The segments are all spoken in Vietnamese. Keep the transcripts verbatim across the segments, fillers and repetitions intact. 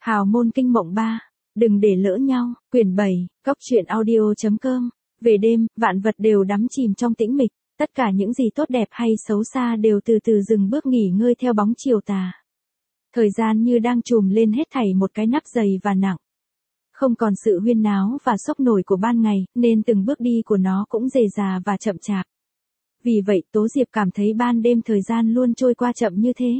Hào môn kinh mộng ba. Đừng để lỡ nhau. Quyển bảy. Cóc truyện audio.com. Về đêm, vạn vật đều đắm chìm trong tĩnh mịch. Tất cả những gì tốt đẹp hay xấu xa đều từ từ dừng bước nghỉ ngơi theo bóng chiều tà. Thời gian như đang trùm lên hết thảy một cái nắp dày và nặng. Không còn sự huyên náo và sốc nổi của ban ngày, nên từng bước đi của nó cũng dề dà và chậm chạp. Vì vậy, Tố Diệp cảm thấy ban đêm thời gian luôn trôi qua chậm như thế.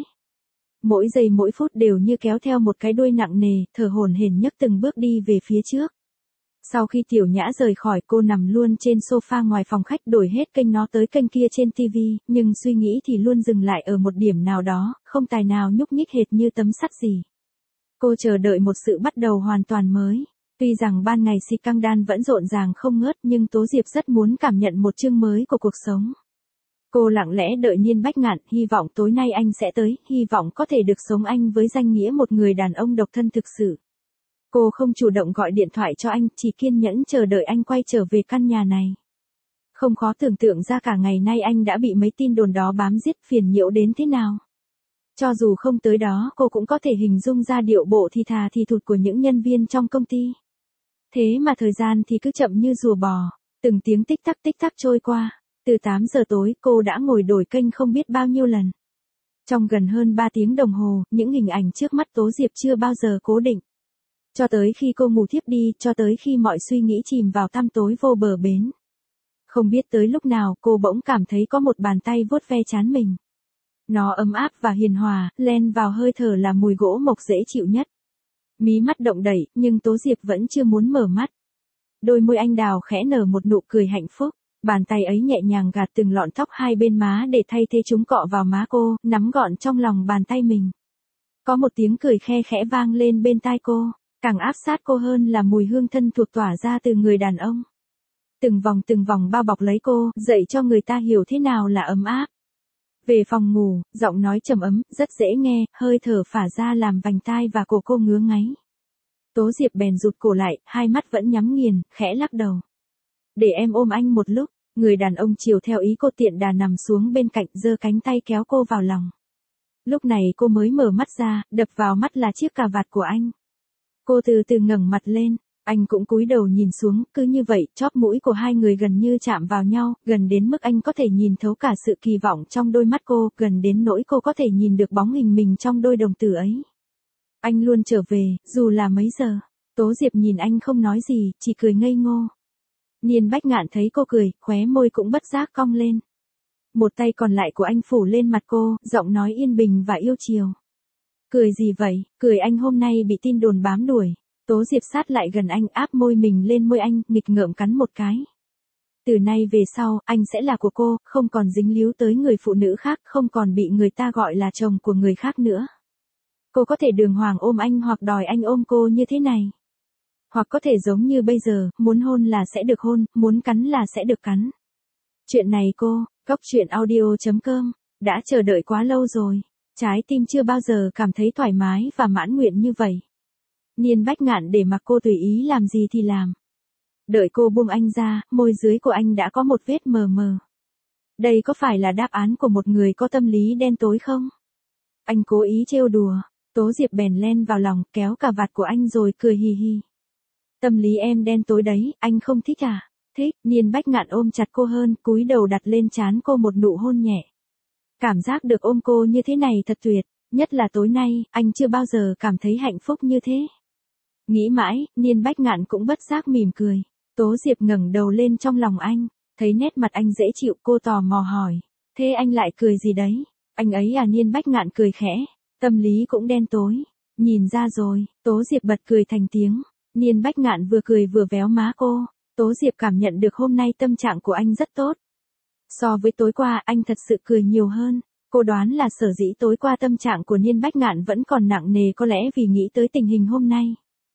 Mỗi giây mỗi phút đều như kéo theo một cái đuôi nặng nề, thở hổn hển nhấc từng bước đi về phía trước. Sau khi Tiểu Nhã rời khỏi, cô nằm luôn trên sofa ngoài phòng khách, đổi hết kênh nó tới kênh kia trên tivi, nhưng suy nghĩ thì luôn dừng lại ở một điểm nào đó, không tài nào nhúc nhích hệt như tấm sắt gì. Cô chờ đợi một sự bắt đầu hoàn toàn mới. Tuy rằng ban ngày si căng đan vẫn rộn ràng không ngớt, nhưng Tố Diệp rất muốn cảm nhận một chương mới của cuộc sống. Cô lặng lẽ đợi Niên Bách Ngạn, hy vọng tối nay anh sẽ tới, hy vọng có thể được sống anh với danh nghĩa một người đàn ông độc thân thực sự. Cô không chủ động gọi điện thoại cho anh, chỉ kiên nhẫn chờ đợi anh quay trở về căn nhà này. Không khó tưởng tượng ra cả ngày nay anh đã bị mấy tin đồn đó bám giết, phiền nhiễu đến thế nào. Cho dù không tới đó, cô cũng có thể hình dung ra điệu bộ thì thà thì thụt của những nhân viên trong công ty. Thế mà thời gian thì cứ chậm như rùa bò, từng tiếng tích tắc tích tắc trôi qua. Từ tám giờ tối, cô đã ngồi đổi kênh không biết bao nhiêu lần. Trong gần hơn ba tiếng đồng hồ, những hình ảnh trước mắt Tố Diệp chưa bao giờ cố định. Cho tới khi cô ngủ thiếp đi, cho tới khi mọi suy nghĩ chìm vào tăm tối vô bờ bến. Không biết tới lúc nào, cô bỗng cảm thấy có một bàn tay vuốt ve trán mình. Nó ấm áp và hiền hòa, len vào hơi thở là mùi gỗ mộc dễ chịu nhất. Mí mắt động đẩy, nhưng Tố Diệp vẫn chưa muốn mở mắt. Đôi môi anh đào khẽ nở một nụ cười hạnh phúc. Bàn tay ấy nhẹ nhàng gạt từng lọn tóc hai bên má để thay thế chúng cọ vào má cô, nắm gọn trong lòng bàn tay mình. Có một tiếng cười khe khẽ vang lên bên tai cô, càng áp sát cô hơn là mùi hương thân thuộc tỏa ra từ người đàn ông. Từng vòng từng vòng bao bọc lấy cô, dạy cho người ta hiểu thế nào là ấm áp. Về phòng ngủ, giọng nói trầm ấm, rất dễ nghe, hơi thở phả ra làm vành tai và cổ cô ngứa ngáy. Tố Diệp bèn rụt cổ lại, hai mắt vẫn nhắm nghiền, khẽ lắc đầu. Để em ôm anh một lúc. Người đàn ông chiều theo ý cô tiện đà nằm xuống bên cạnh, giơ cánh tay kéo cô vào lòng. Lúc này cô mới mở mắt ra, đập vào mắt là chiếc cà vạt của anh. Cô từ từ ngẩng mặt lên, anh cũng cúi đầu nhìn xuống, cứ như vậy, chóp mũi của hai người gần như chạm vào nhau, gần đến mức anh có thể nhìn thấu cả sự kỳ vọng trong đôi mắt cô, gần đến nỗi cô có thể nhìn được bóng hình mình trong đôi đồng tử ấy. Anh luôn trở về, dù là mấy giờ. Tố Diệp nhìn anh không nói gì, chỉ cười ngây ngô. Niên Bách Ngạn thấy cô cười, khóe môi cũng bất giác cong lên. Một tay còn lại của anh phủ lên mặt cô, giọng nói yên bình và yêu chiều. Cười gì vậy, cười anh hôm nay bị tin đồn bám đuổi. Tố Diệp sát lại gần anh, áp môi mình lên môi anh, nghịch ngợm cắn một cái. Từ nay về sau, anh sẽ là của cô, không còn dính líu tới người phụ nữ khác, không còn bị người ta gọi là chồng của người khác nữa. Cô có thể đường hoàng ôm anh hoặc đòi anh ôm cô như thế này. Hoặc có thể giống như bây giờ, muốn hôn là sẽ được hôn, muốn cắn là sẽ được cắn. Chuyện này cô, cóc truyện audio.com, đã chờ đợi quá lâu rồi. Trái tim chưa bao giờ cảm thấy thoải mái và mãn nguyện như vậy. Niên Bách Ngạn để mặc cô tùy ý làm gì thì làm. Đợi cô buông anh ra, môi dưới của anh đã có một vết mờ mờ. Đây có phải là đáp án của một người có tâm lý đen tối không? Anh cố ý trêu đùa, Tố Diệp bèn len vào lòng, kéo cà vạt của anh rồi cười hì hì. Tâm lý em đen tối đấy, anh không thích à? Thích. Niên Bách Ngạn ôm chặt cô hơn, cúi đầu đặt lên trán cô một nụ hôn nhẹ. Cảm giác được ôm cô như thế này thật tuyệt, nhất là tối nay, anh chưa bao giờ cảm thấy hạnh phúc như thế. Nghĩ mãi, Niên Bách Ngạn cũng bất giác mỉm cười. Tố Diệp ngẩng đầu lên trong lòng anh, thấy nét mặt anh dễ chịu, cô tò mò hỏi. Thế anh lại cười gì đấy? Anh ấy à? Niên Bách Ngạn cười khẽ. Tâm lý cũng đen tối. Nhìn ra rồi. Tố Diệp bật cười thành tiếng. Niên Bách Ngạn vừa cười vừa véo má cô. Tố Diệp cảm nhận được hôm nay tâm trạng của anh rất tốt. So với tối qua, anh thật sự cười nhiều hơn. Cô đoán là sở dĩ tối qua tâm trạng của Niên Bách Ngạn vẫn còn nặng nề, có lẽ vì nghĩ tới tình hình hôm nay.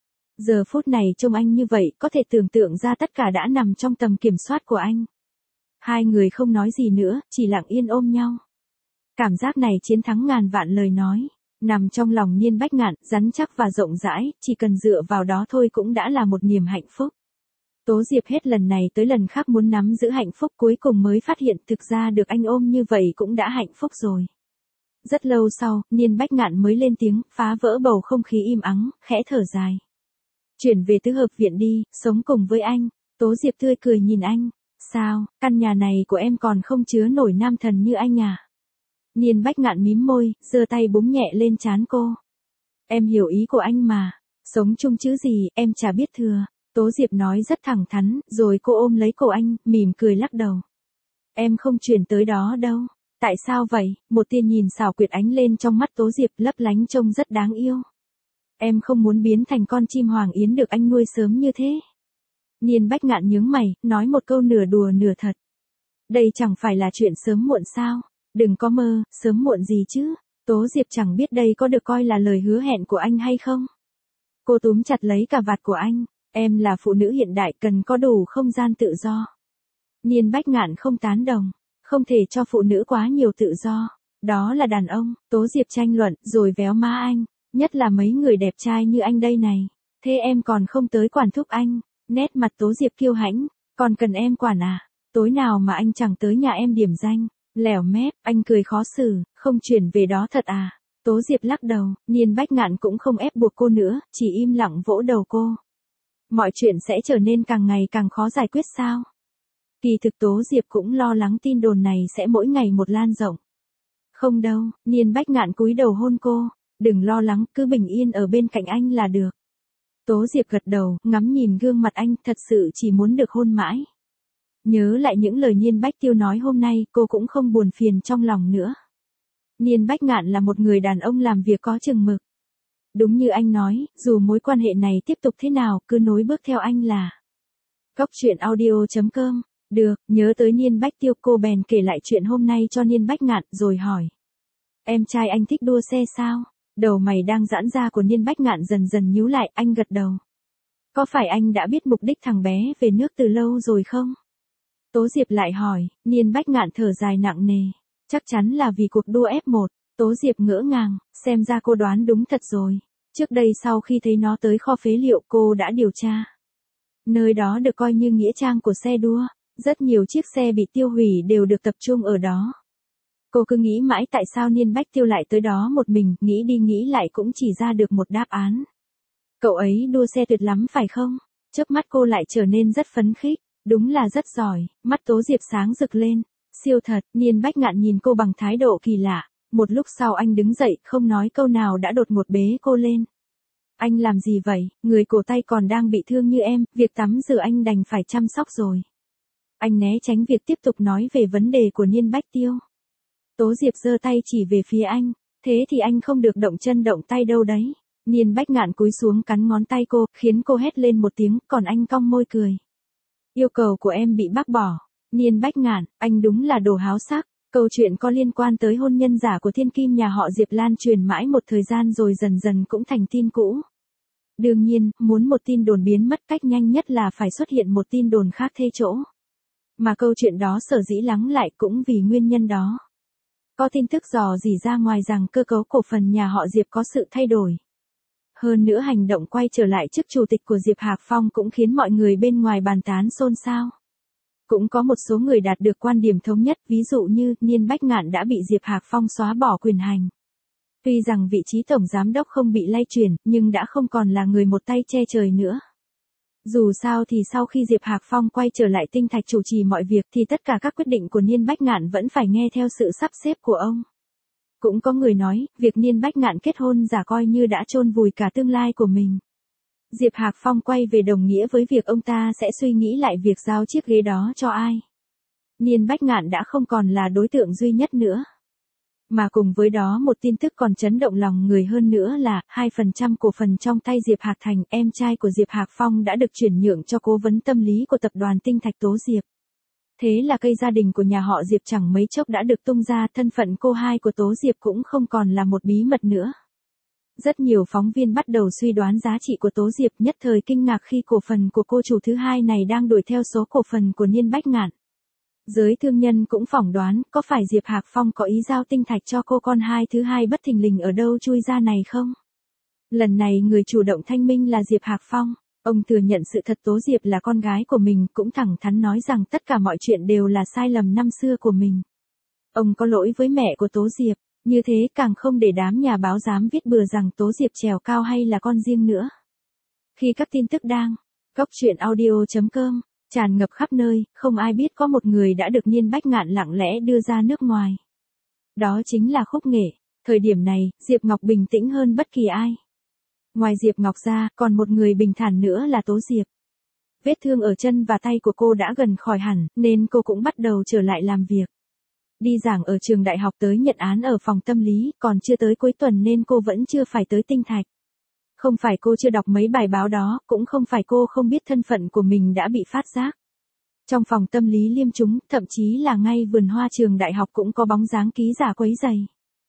Giờ phút này trông anh như vậy, có thể tưởng tượng ra tất cả đã nằm trong tầm kiểm soát của anh. Hai người không nói gì nữa, chỉ lặng yên ôm nhau. Cảm giác này chiến thắng ngàn vạn lời nói. Nằm trong lòng Niên Bách Ngạn, rắn chắc và rộng rãi, chỉ cần dựa vào đó thôi cũng đã là một niềm hạnh phúc. Tố Diệp hết lần này tới lần khác muốn nắm giữ hạnh phúc, cuối cùng mới phát hiện thực ra được anh ôm như vậy cũng đã hạnh phúc rồi. Rất lâu sau, Niên Bách Ngạn mới lên tiếng, phá vỡ bầu không khí im ắng, khẽ thở dài. Chuyển về tứ hợp viện đi, sống cùng với anh. Tố Diệp tươi cười nhìn anh. Sao, căn nhà này của em còn không chứa nổi nam thần như anh à? Niên Bách Ngạn mím môi, giơ tay búng nhẹ lên trán cô. Em hiểu ý của anh mà. Sống chung chữ gì, em chả biết thừa. Tố Diệp nói rất thẳng thắn, rồi cô ôm lấy cổ anh, mỉm cười lắc đầu. Em không chuyển tới đó đâu. Tại sao vậy? Một tia nhìn xảo quyệt ánh lên trong mắt Tố Diệp, lấp lánh trông rất đáng yêu. Em không muốn biến thành con chim hoàng yến được anh nuôi sớm như thế. Niên Bách Ngạn nhướng mày, nói một câu nửa đùa nửa thật. Đây chẳng phải là chuyện sớm muộn sao? Đừng có mơ, sớm muộn gì chứ? Tố Diệp chẳng biết đây có được coi là lời hứa hẹn của anh hay không? Cô túm chặt lấy cà vạt của anh. Em là phụ nữ hiện đại, cần có đủ không gian tự do. Niên Bách Ngạn không tán đồng. Không thể cho phụ nữ quá nhiều tự do. Đó là đàn ông. Tố Diệp tranh luận, rồi véo má anh. Nhất là mấy người đẹp trai như anh đây này. Thế em còn không tới quản thúc anh. Nét mặt Tố Diệp kiêu hãnh. Còn cần em quản à? Tối nào mà anh chẳng tới nhà em điểm danh. Lẻo mép, anh cười khó xử. Không chuyển về đó thật à? Tố Diệp lắc đầu. Niên Bách Ngạn cũng không ép buộc cô nữa, chỉ im lặng vỗ đầu cô. Mọi chuyện sẽ trở nên càng ngày càng khó giải quyết sao? Kỳ thực Tố Diệp cũng lo lắng tin đồn này sẽ mỗi ngày một lan rộng. Không đâu, Niên Bách Ngạn cúi đầu hôn cô. Đừng lo lắng, cứ bình yên ở bên cạnh anh là được. Tố Diệp gật đầu, ngắm nhìn gương mặt anh, thật sự chỉ muốn được hôn mãi. Nhớ lại những lời Niên Bách Tiêu nói hôm nay, cô cũng không buồn phiền trong lòng nữa. Niên Bách Ngạn là một người đàn ông làm việc có chừng mực. Đúng như anh nói, dù mối quan hệ này tiếp tục thế nào, cứ nối bước theo anh là. Góc truyện audio chấm com. Được, nhớ tới Niên Bách Tiêu, cô bèn kể lại chuyện hôm nay cho Niên Bách Ngạn, rồi hỏi. Em trai anh thích đua xe sao? Đầu mày đang giãn ra của Niên Bách Ngạn dần dần nhíu lại, anh gật đầu. Có phải anh đã biết mục đích thằng bé về nước từ lâu rồi không? Tố Diệp lại hỏi. Niên Bách Ngạn thở dài nặng nề. Chắc chắn là vì cuộc đua ép một. Tố Diệp ngỡ ngàng, xem ra cô đoán đúng thật rồi. Trước đây sau khi thấy nó tới kho phế liệu, cô đã điều tra. Nơi đó được coi như nghĩa trang của xe đua. Rất nhiều chiếc xe bị tiêu hủy đều được tập trung ở đó. Cô cứ nghĩ mãi tại sao Niên Bách Tiêu lại tới đó một mình, nghĩ đi nghĩ lại cũng chỉ ra được một đáp án. Cậu ấy đua xe tuyệt lắm phải không? Chớp mắt cô lại trở nên rất phấn khích. Đúng là rất giỏi. Mắt Tố Diệp sáng rực lên. Siêu thật. Niên Bách Ngạn nhìn cô bằng thái độ kỳ lạ. Một lúc sau anh đứng dậy, không nói câu nào đã đột ngột bế cô lên. Anh làm gì vậy? Người cổ tay còn đang bị thương như em, việc tắm rửa anh đành phải chăm sóc rồi. Anh né tránh việc tiếp tục nói về vấn đề của Niên Bách Tiêu. Tố Diệp giơ tay chỉ về phía anh. Thế thì anh không được động chân động tay đâu đấy. Niên Bách Ngạn cúi xuống cắn ngón tay cô, khiến cô hét lên một tiếng, còn anh cong môi cười. Yêu cầu của em bị bác bỏ. Niên Bách Ngạn, anh đúng là đồ háo sắc. Câu chuyện có liên quan tới hôn nhân giả của thiên kim nhà họ Diệp lan truyền mãi một thời gian rồi dần dần cũng thành tin cũ. Đương nhiên, muốn một tin đồn biến mất cách nhanh nhất là phải xuất hiện một tin đồn khác thay chỗ. Mà câu chuyện đó sở dĩ lắng lại cũng vì nguyên nhân đó. Có tin tức dò dỉ ra ngoài rằng cơ cấu cổ phần nhà họ Diệp có sự thay đổi. Hơn nữa hành động quay trở lại chức chủ tịch của Diệp Hạc Phong cũng khiến mọi người bên ngoài bàn tán xôn xao. Cũng có một số người đạt được quan điểm thống nhất, ví dụ như Niên Bách Ngạn đã bị Diệp Hạc Phong xóa bỏ quyền hành. Tuy rằng vị trí tổng giám đốc không bị lay chuyển, nhưng đã không còn là người một tay che trời nữa. Dù sao thì sau khi Diệp Hạc Phong quay trở lại Tinh Thạch chủ trì mọi việc thì tất cả các quyết định của Niên Bách Ngạn vẫn phải nghe theo sự sắp xếp của ông. Cũng có người nói, việc Niên Bách Ngạn kết hôn giả coi như đã chôn vùi cả tương lai của mình. Diệp Hạc Phong quay về đồng nghĩa với việc ông ta sẽ suy nghĩ lại việc giao chiếc ghế đó cho ai. Niên Bách Ngạn đã không còn là đối tượng duy nhất nữa. Mà cùng với đó một tin tức còn chấn động lòng người hơn nữa là hai phần trăm cổ phần trong tay Diệp Hạc Thành, em trai của Diệp Hạc Phong đã được chuyển nhượng cho cố vấn tâm lý của tập đoàn Tinh Thạch Tố Diệp. Thế là cây gia đình của nhà họ Diệp chẳng mấy chốc đã được tung ra, thân phận cô hai của Tố Diệp cũng không còn là một bí mật nữa. Rất nhiều phóng viên bắt đầu suy đoán giá trị của Tố Diệp, nhất thời kinh ngạc khi cổ phần của cô chủ thứ hai này đang đuổi theo số cổ phần của Niên Bách Ngạn. Giới thương nhân cũng phỏng đoán, có phải Diệp Hạc Phong có ý giao Tinh Thạch cho cô con hai thứ hai bất thình lình ở đâu chui ra này không? Lần này người chủ động thanh minh là Diệp Hạc Phong. Ông thừa nhận sự thật Tố Diệp là con gái của mình, cũng thẳng thắn nói rằng tất cả mọi chuyện đều là sai lầm năm xưa của mình. Ông có lỗi với mẹ của Tố Diệp, Như thế càng không để đám nhà báo dám viết bừa rằng Tố Diệp trèo cao hay là con riêng nữa. Khi các tin tức đang Cóc truyện audio chấm com tràn ngập khắp nơi, không ai biết có một người đã được Niên Bách Ngạn lặng lẽ đưa ra nước ngoài. Đó chính là Khúc Nghệ. Thời điểm này, Diệp Ngọc bình tĩnh hơn bất kỳ ai. Ngoài Diệp Ngọc ra, còn một người bình thản nữa là Tố Diệp. Vết thương ở chân và tay của cô đã gần khỏi hẳn, nên cô cũng bắt đầu trở lại làm việc. Đi giảng ở trường đại học tới nhận án ở phòng tâm lý, còn chưa tới cuối tuần nên cô vẫn chưa phải tới Tinh Thạch. Không phải cô chưa đọc mấy bài báo đó, cũng không phải cô không biết thân phận của mình đã bị phát giác. Trong phòng tâm lý liêm chúng, thậm chí là ngay vườn hoa trường đại học cũng có bóng dáng ký giả quấy rầy.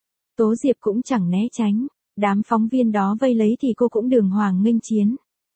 Tố Diệp cũng chẳng né tránh, đám phóng viên đó vây lấy thì cô cũng đường hoàng nghênh chiến.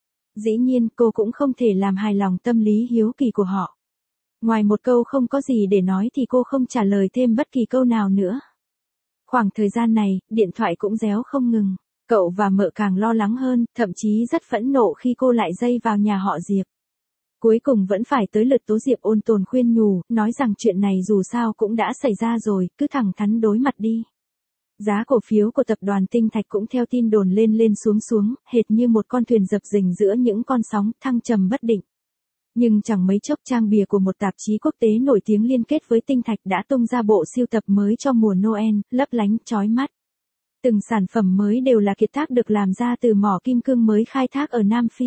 Dĩ nhiên cô cũng không thể làm hài lòng tâm lý hiếu kỳ của họ. Ngoài một câu không có gì để nói thì cô không trả lời thêm bất kỳ câu nào nữa. Khoảng thời gian này, điện thoại cũng réo không ngừng. Cậu và mợ càng lo lắng hơn, thậm chí rất phẫn nộ khi cô lại dây vào nhà họ Diệp. Cuối cùng vẫn phải tới lượt Tố Diệp ôn tồn khuyên nhủ, nói rằng chuyện này dù sao cũng đã xảy ra rồi, cứ thẳng thắn đối mặt đi. Giá cổ phiếu của tập đoàn Tinh Thạch cũng theo tin đồn lên lên xuống xuống, hệt như một con thuyền dập dềnh giữa những con sóng, thăng trầm bất định. Nhưng chẳng mấy chốc trang bìa của một tạp chí quốc tế nổi tiếng liên kết với Tinh Thạch đã tung ra bộ sưu tập mới cho mùa Noel, lấp lánh, chói mắt. Từng sản phẩm mới đều là kiệt tác được làm ra từ mỏ kim cương mới khai thác ở Nam Phi.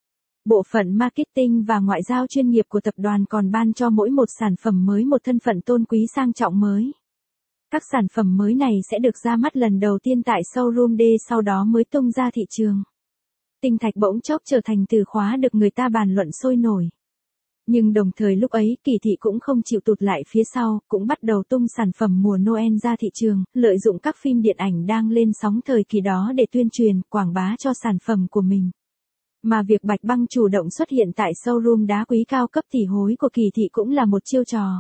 Bộ phận marketing và ngoại giao chuyên nghiệp của tập đoàn còn ban cho mỗi một sản phẩm mới một thân phận tôn quý sang trọng mới. Các sản phẩm mới này sẽ được ra mắt lần đầu tiên tại showroom D sau đó mới tung ra thị trường. Tinh Thạch bỗng chốc trở thành từ khóa được người ta bàn luận sôi nổi. Nhưng đồng thời lúc ấy Kỳ Thị cũng không chịu tụt lại phía sau, cũng bắt đầu tung sản phẩm mùa Noel ra thị trường, lợi dụng các phim điện ảnh đang lên sóng thời kỳ đó để tuyên truyền, quảng bá cho sản phẩm của mình. Mà việc Bạch Băng chủ động xuất hiện tại showroom đá quý cao cấp tỷ hối của Kỳ Thị cũng là một chiêu trò.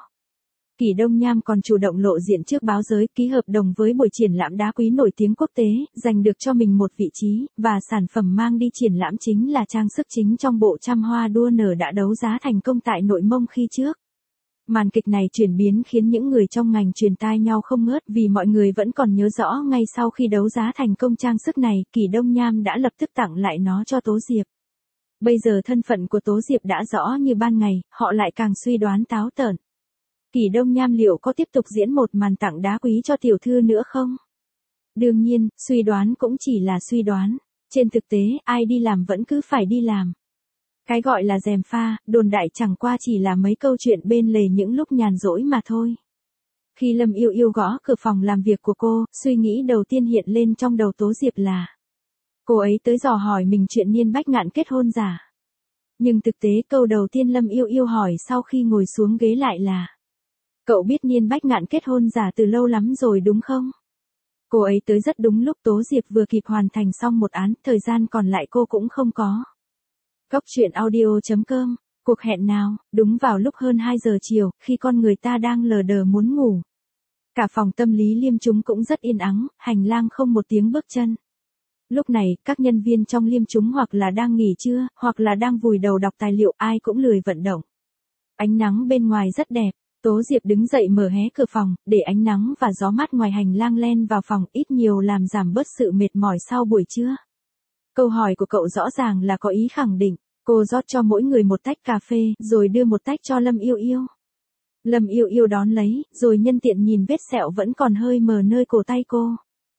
Kỳ Đông Nham còn chủ động lộ diện trước báo giới, ký hợp đồng với buổi triển lãm đá quý nổi tiếng quốc tế, giành được cho mình một vị trí, và sản phẩm mang đi triển lãm chính là trang sức chính trong bộ trăm hoa đua nở đã đấu giá thành công tại Nội Mông khi trước. Màn kịch này chuyển biến khiến những người trong ngành truyền tai nhau không ngớt vì mọi người vẫn còn nhớ rõ ngay sau khi đấu giá thành công trang sức này, Kỳ Đông Nham đã lập tức tặng lại nó cho Tố Diệp. Bây giờ thân phận của Tố Diệp đã rõ như ban ngày, họ lại càng suy đoán táo tợn. Kỳ Đông Nham liệu có tiếp tục diễn một màn tặng đá quý cho tiểu thư nữa không? Đương nhiên, suy đoán cũng chỉ là suy đoán. Trên thực tế, ai đi làm vẫn cứ phải đi làm. Cái gọi là gièm pha, đồn đại chẳng qua chỉ là mấy câu chuyện bên lề những lúc nhàn rỗi mà thôi. Khi Lâm Yêu Yêu gõ cửa phòng làm việc của cô, suy nghĩ đầu tiên hiện lên trong đầu Tố Diệp là cô ấy tới dò hỏi mình chuyện Niên Bách Ngạn kết hôn giả. Nhưng thực tế câu đầu tiên Lâm Yêu Yêu hỏi sau khi ngồi xuống ghế lại là: cậu biết Niên Bách Ngạn kết hôn giả từ lâu lắm rồi đúng không? Cô ấy tới rất đúng lúc Tố Diệp vừa kịp hoàn thành xong một án, thời gian còn lại cô cũng không có. Cóc truyện audio chấm com, cuộc hẹn nào, đúng vào lúc hơn hai giờ chiều, khi con người ta đang lờ đờ muốn ngủ. Cả phòng tâm lý liêm chúng cũng rất yên ắng, hành lang không một tiếng bước chân. Lúc này, các nhân viên trong liêm chúng hoặc là đang nghỉ trưa, hoặc là đang vùi đầu đọc tài liệu, ai cũng lười vận động. Ánh nắng bên ngoài rất đẹp. Tố Diệp đứng dậy mở hé cửa phòng, để ánh nắng và gió mát ngoài hành lang len vào phòng, ít nhiều làm giảm bớt sự mệt mỏi sau buổi trưa. Câu hỏi của cậu rõ ràng là có ý khẳng định. Cô rót cho mỗi người một tách cà phê, rồi đưa một tách cho Lâm Yêu Yêu. Lâm Yêu Yêu đón lấy, rồi nhân tiện nhìn vết sẹo vẫn còn hơi mờ nơi cổ tay cô.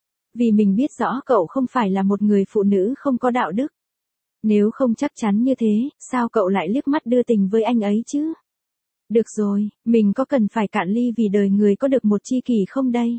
Vì mình biết rõ cậu không phải là một người phụ nữ không có đạo đức. Nếu không chắc chắn như thế, sao cậu lại liếc mắt đưa tình với anh ấy chứ? Được rồi, mình có cần phải cạn ly vì đời người có được một tri kỷ không đây?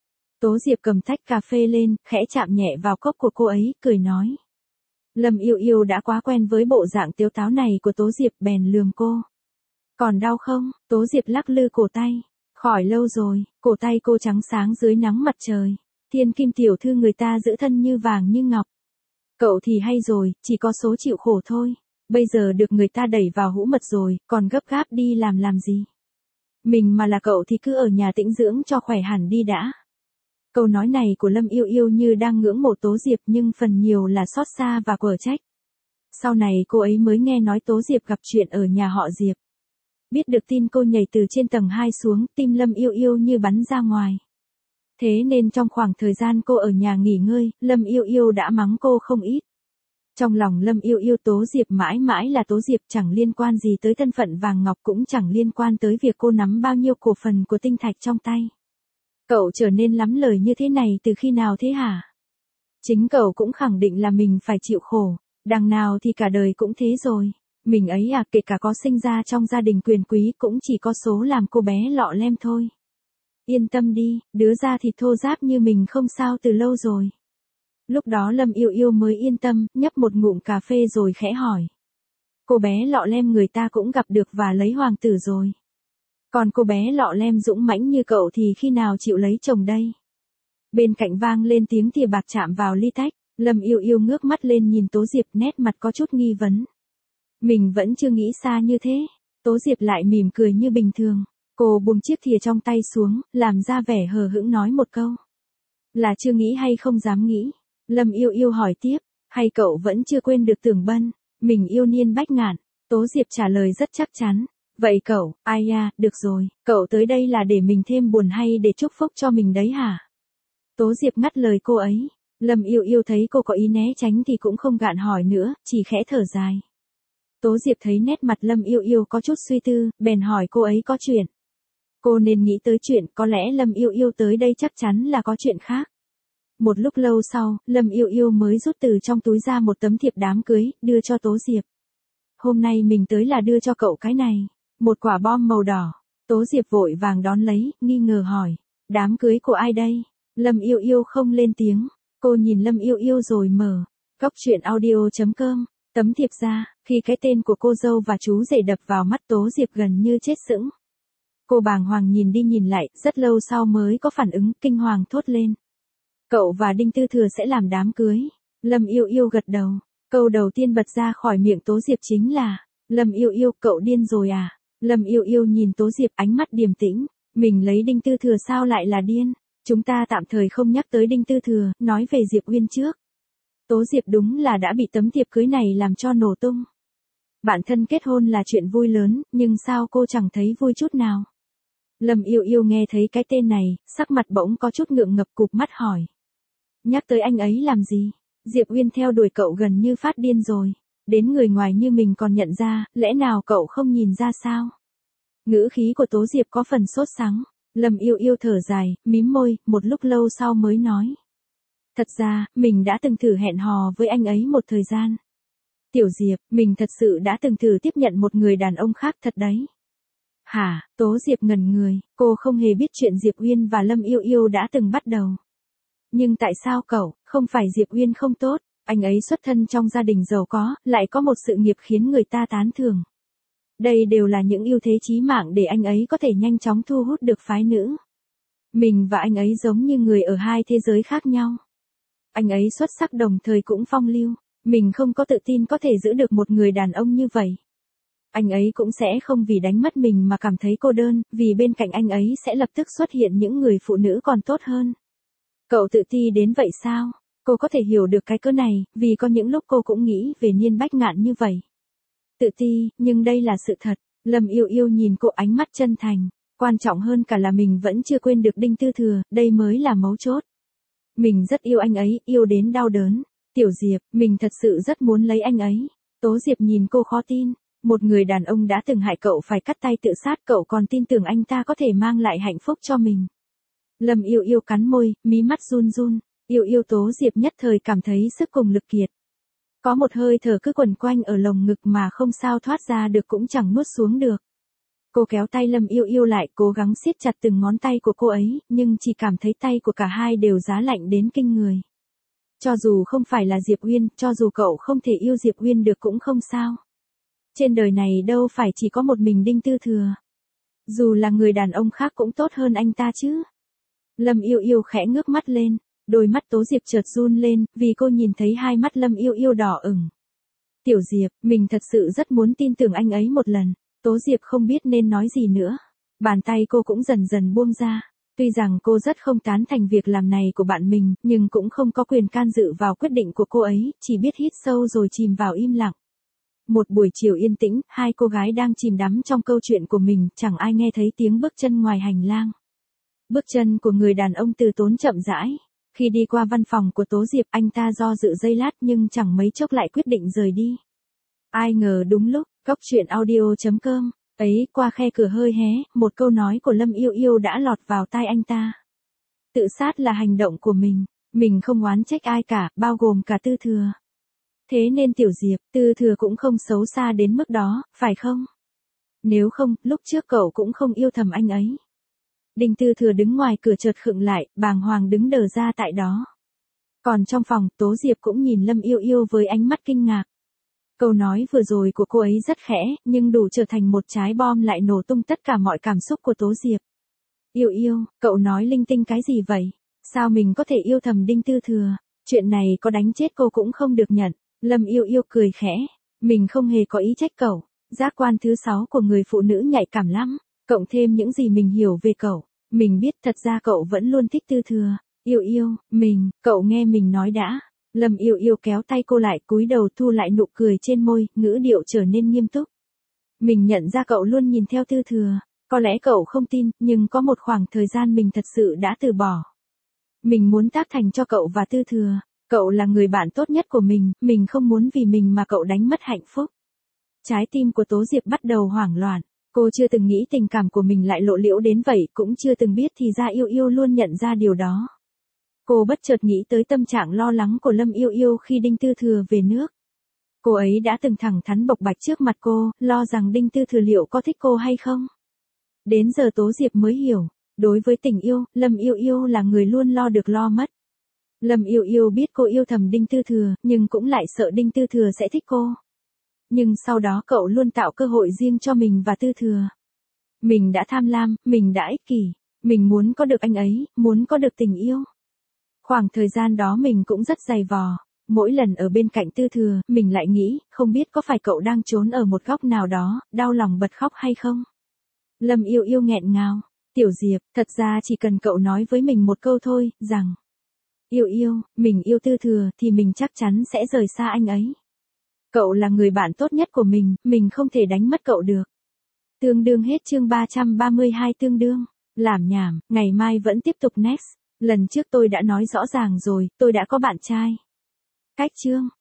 Tố Diệp cầm tách cà phê lên, khẽ chạm nhẹ vào cốc của cô ấy, cười nói. Lâm Yêu Yêu đã quá quen với bộ dạng tiếu táo này của Tố Diệp bèn lườm cô. Còn đau không? Tố Diệp lắc lư cổ tay. Khỏi lâu rồi, cổ tay cô trắng sáng dưới nắng mặt trời. Thiên kim tiểu thư người ta giữ thân như vàng như ngọc. Cậu thì hay rồi, chỉ có số chịu khổ thôi. Bây giờ được người ta đẩy vào hũ mật rồi, còn gấp gáp đi làm làm gì? Mình mà là cậu thì cứ ở nhà tĩnh dưỡng cho khỏe hẳn đi đã. Câu nói này của Lâm Yêu Yêu như đang ngưỡng mộ Tố Diệp nhưng phần nhiều là xót xa và quở trách. Sau này cô ấy mới nghe nói Tố Diệp gặp chuyện ở nhà họ Diệp. Biết được tin cô nhảy từ trên tầng hai xuống, tim Lâm Yêu Yêu như bắn ra ngoài. Thế nên trong khoảng thời gian cô ở nhà nghỉ ngơi, Lâm Yêu Yêu đã mắng cô không ít. Trong lòng Lâm Yêu Yêu Tố Diệp mãi mãi là Tố Diệp, chẳng liên quan gì tới thân phận vàng ngọc, cũng chẳng liên quan tới việc cô nắm bao nhiêu cổ phần của tinh thạch trong tay. Cậu trở nên lắm lời như thế này từ khi nào thế hả? Chính cậu cũng khẳng định là mình phải chịu khổ, đằng nào thì cả đời cũng thế rồi. Mình ấy à, kể cả có sinh ra trong gia đình quyền quý cũng chỉ có số làm cô bé lọ lem thôi. Yên tâm đi, đứa ra thì thô ráp như mình không sao từ lâu rồi. Lúc đó Lâm Yêu Yêu mới yên tâm, nhấp một ngụm cà phê rồi khẽ hỏi. Cô bé lọ lem người ta cũng gặp được và lấy hoàng tử rồi. Còn cô bé lọ lem dũng mãnh như cậu thì khi nào chịu lấy chồng đây? Bên cạnh vang lên tiếng thìa bạc chạm vào ly tách, Lâm Yêu Yêu ngước mắt lên nhìn Tố Diệp, nét mặt có chút nghi vấn. Mình vẫn chưa nghĩ xa như thế. Tố Diệp lại mỉm cười như bình thường. Cô buông chiếc thìa trong tay xuống, làm ra vẻ hờ hững nói một câu. Là chưa nghĩ hay không dám nghĩ? Lâm Yêu Yêu hỏi tiếp, hay cậu vẫn chưa quên được Tưởng Bân, mình yêu Niên Bách Ngạn? Tố Diệp trả lời rất chắc chắn. Vậy cậu, ai à, được rồi, cậu tới đây là để mình thêm buồn hay để chúc phúc cho mình đấy hả? Tố Diệp ngắt lời cô ấy. Lâm Yêu Yêu thấy cô có ý né tránh thì cũng không gạn hỏi nữa, chỉ khẽ thở dài. Tố Diệp thấy nét mặt Lâm Yêu Yêu có chút suy tư, bèn hỏi cô ấy có chuyện. Cô nên nghĩ tới chuyện, có lẽ Lâm Yêu Yêu tới đây chắc chắn là có chuyện khác. Một lúc lâu sau, Lâm Yêu Yêu mới rút từ trong túi ra một tấm thiệp đám cưới, đưa cho Tố Diệp. Hôm nay mình tới là đưa cho cậu cái này, một quả bom màu đỏ. Tố Diệp vội vàng đón lấy, nghi ngờ hỏi, đám cưới của ai đây? Lâm Yêu Yêu không lên tiếng, cô nhìn Lâm Yêu Yêu rồi mở, góc truyện audio chấm com, tấm thiệp ra, khi cái tên của cô dâu và chú rể đập vào mắt Tố Diệp gần như chết sững. Cô bàng hoàng nhìn đi nhìn lại, rất lâu sau mới có phản ứng, kinh hoàng thốt lên. Cậu và Đinh Tư Thừa sẽ làm đám cưới. Lâm Yêu Yêu gật đầu, câu đầu tiên bật ra khỏi miệng Tố Diệp chính là, Lâm Yêu Yêu, cậu điên rồi à? Lâm Yêu Yêu nhìn Tố Diệp ánh mắt điềm tĩnh, mình lấy Đinh Tư Thừa sao lại là điên? Chúng ta tạm thời không nhắc tới Đinh Tư Thừa, nói về Diệp Uyên trước. Tố Diệp đúng là đã bị tấm thiệp cưới này làm cho nổ tung. Bạn thân kết hôn là chuyện vui lớn, nhưng sao cô chẳng thấy vui chút nào? Lâm Yêu Yêu nghe thấy cái tên này, sắc mặt bỗng có chút ngượng ngập, cụp mắt hỏi. Nhắc tới anh ấy làm gì? Diệp Uyên theo đuổi cậu gần như phát điên rồi. Đến người ngoài như mình còn nhận ra, lẽ nào cậu không nhìn ra sao? Ngữ khí của Tố Diệp có phần sốt sắng. Lâm Yêu Yêu thở dài, mím môi, một lúc lâu sau mới nói. Thật ra, mình đã từng thử hẹn hò với anh ấy một thời gian. Tiểu Diệp, mình thật sự đã từng thử tiếp nhận một người đàn ông khác thật đấy. Hả? Tố Diệp ngẩn người, cô không hề biết chuyện Diệp Uyên và Lâm Yêu Yêu đã từng bắt đầu. Nhưng tại sao cậu, không phải Diệp Uyên không tốt, anh ấy xuất thân trong gia đình giàu có, lại có một sự nghiệp khiến người ta tán thưởng. Đây đều là những ưu thế chí mạng để anh ấy có thể nhanh chóng thu hút được phái nữ. Mình và anh ấy giống như người ở hai thế giới khác nhau. Anh ấy xuất sắc đồng thời cũng phong lưu, mình không có tự tin có thể giữ được một người đàn ông như vậy. Anh ấy cũng sẽ không vì đánh mất mình mà cảm thấy cô đơn, vì bên cạnh anh ấy sẽ lập tức xuất hiện những người phụ nữ còn tốt hơn. Cậu tự ti đến vậy sao? Cô có thể hiểu được cái cớ này, vì có những lúc cô cũng nghĩ về Niên Bách Ngạn như vậy. Tự ti, nhưng đây là sự thật. Lâm Yêu Yêu nhìn cô ánh mắt chân thành. Quan trọng hơn cả là mình vẫn chưa quên được Đinh Tư Thừa, đây mới là mấu chốt. Mình rất yêu anh ấy, yêu đến đau đớn. Tiểu Diệp, mình thật sự rất muốn lấy anh ấy. Tố Diệp nhìn cô khó tin. Một người đàn ông đã từng hại cậu phải cắt tay tự sát, cậu còn tin tưởng anh ta có thể mang lại hạnh phúc cho mình. Lâm Yêu Yêu cắn môi, mí mắt run run. Yêu Yêu Tố Diệp nhất thời cảm thấy sức cùng lực kiệt. Có một hơi thở cứ quẩn quanh ở lồng ngực mà không sao thoát ra được cũng chẳng nuốt xuống được. Cô kéo tay Lâm Yêu Yêu lại, cố gắng siết chặt từng ngón tay của cô ấy, nhưng chỉ cảm thấy tay của cả hai đều giá lạnh đến kinh người. Cho dù không phải là Diệp Uyên, cho dù cậu không thể yêu Diệp Uyên được cũng không sao. Trên đời này đâu phải chỉ có một mình Đinh Tư Thừa. Dù là người đàn ông khác cũng tốt hơn anh ta chứ. Lâm Yêu Yêu khẽ ngước mắt lên, đôi mắt Tố Diệp chợt run lên, vì cô nhìn thấy hai mắt Lâm Yêu Yêu đỏ ửng. Tiểu Diệp, mình thật sự rất muốn tin tưởng anh ấy một lần. Tố Diệp không biết nên nói gì nữa. Bàn tay cô cũng dần dần buông ra. Tuy rằng cô rất không tán thành việc làm này của bạn mình, nhưng cũng không có quyền can dự vào quyết định của cô ấy, chỉ biết hít sâu rồi chìm vào im lặng. Một buổi chiều yên tĩnh, hai cô gái đang chìm đắm trong câu chuyện của mình, chẳng ai nghe thấy tiếng bước chân ngoài hành lang. Bước chân của người đàn ông Từ Tốn chậm rãi. Khi đi qua văn phòng của Tố Diệp, anh ta do dự giây lát nhưng chẳng mấy chốc lại quyết định rời đi. Ai ngờ đúng lúc, Cóc truyện audio chấm com ấy qua khe cửa hơi hé, một câu nói của Lâm Yêu Yêu đã lọt vào tai anh ta. Tự sát là hành động của mình, mình không oán trách ai cả, bao gồm cả Tư Thừa. Thế nên Tiểu Diệp, Tư Thừa cũng không xấu xa đến mức đó, phải không? Nếu không, lúc trước cậu cũng không yêu thầm anh ấy. Đinh Tư Thừa đứng ngoài cửa chợt khựng lại, bàng hoàng đứng đờ ra tại đó. Còn trong phòng, Tố Diệp cũng nhìn Lâm Yêu Yêu với ánh mắt kinh ngạc. Câu nói vừa rồi của cô ấy rất khẽ, nhưng đủ trở thành một trái bom lại nổ tung tất cả mọi cảm xúc của Tố Diệp. Yêu Yêu, cậu nói linh tinh cái gì vậy? Sao mình có thể yêu thầm Đinh Tư Thừa? Chuyện này có đánh chết cô cũng không được nhận. Lâm Yêu Yêu cười khẽ. Mình không hề có ý trách cậu. Giác quan thứ sáu của người phụ nữ nhạy cảm lắm. Cộng thêm những gì mình hiểu về cậu. Mình biết thật ra cậu vẫn luôn thích Tư Thừa. Yêu Yêu, mình, cậu nghe mình nói đã. Lâm Yêu Yêu kéo tay cô lại, cúi đầu thu lại nụ cười trên môi, ngữ điệu trở nên nghiêm túc. Mình nhận ra cậu luôn nhìn theo Tư Thừa. Có lẽ cậu không tin, nhưng có một khoảng thời gian mình thật sự đã từ bỏ. Mình muốn tác thành cho cậu và Tư Thừa. Cậu là người bạn tốt nhất của mình, mình không muốn vì mình mà cậu đánh mất hạnh phúc. Trái tim của Tố Diệp bắt đầu hoảng loạn. Cô chưa từng nghĩ tình cảm của mình lại lộ liễu đến vậy, cũng chưa từng biết thì ra Yêu Yêu luôn nhận ra điều đó. Cô bất chợt nghĩ tới tâm trạng lo lắng của Lâm Yêu Yêu khi Đinh Tư Thừa về nước. Cô ấy đã từng thẳng thắn bộc bạch trước mặt cô, lo rằng Đinh Tư Thừa liệu có thích cô hay không. Đến giờ Tố Diệp mới hiểu, đối với tình yêu, Lâm Yêu Yêu là người luôn lo được lo mất. Lâm Yêu Yêu biết cô yêu thầm Đinh Tư Thừa, nhưng cũng lại sợ Đinh Tư Thừa sẽ thích cô. Nhưng sau đó cậu luôn tạo cơ hội riêng cho mình và Tư Thừa. Mình đã tham lam, mình đã ích kỷ, mình muốn có được anh ấy, muốn có được tình yêu. Khoảng thời gian đó mình cũng rất dày vò. Mỗi lần ở bên cạnh Tư Thừa, mình lại nghĩ, không biết có phải cậu đang trốn ở một góc nào đó, đau lòng bật khóc hay không? Lâm Yêu Yêu nghẹn ngào. Tiểu Diệp, thật ra chỉ cần cậu nói với mình một câu thôi, rằng Yêu Yêu, mình yêu Tư Thừa thì mình chắc chắn sẽ rời xa anh ấy. Cậu là người bạn tốt nhất của mình, mình không thể đánh mất cậu được. Tương đương hết chương ba trăm ba mươi hai tương đương. Làm nhảm, ngày mai vẫn tiếp tục next. Lần trước tôi đã nói rõ ràng rồi, tôi đã có bạn trai. Cách chương.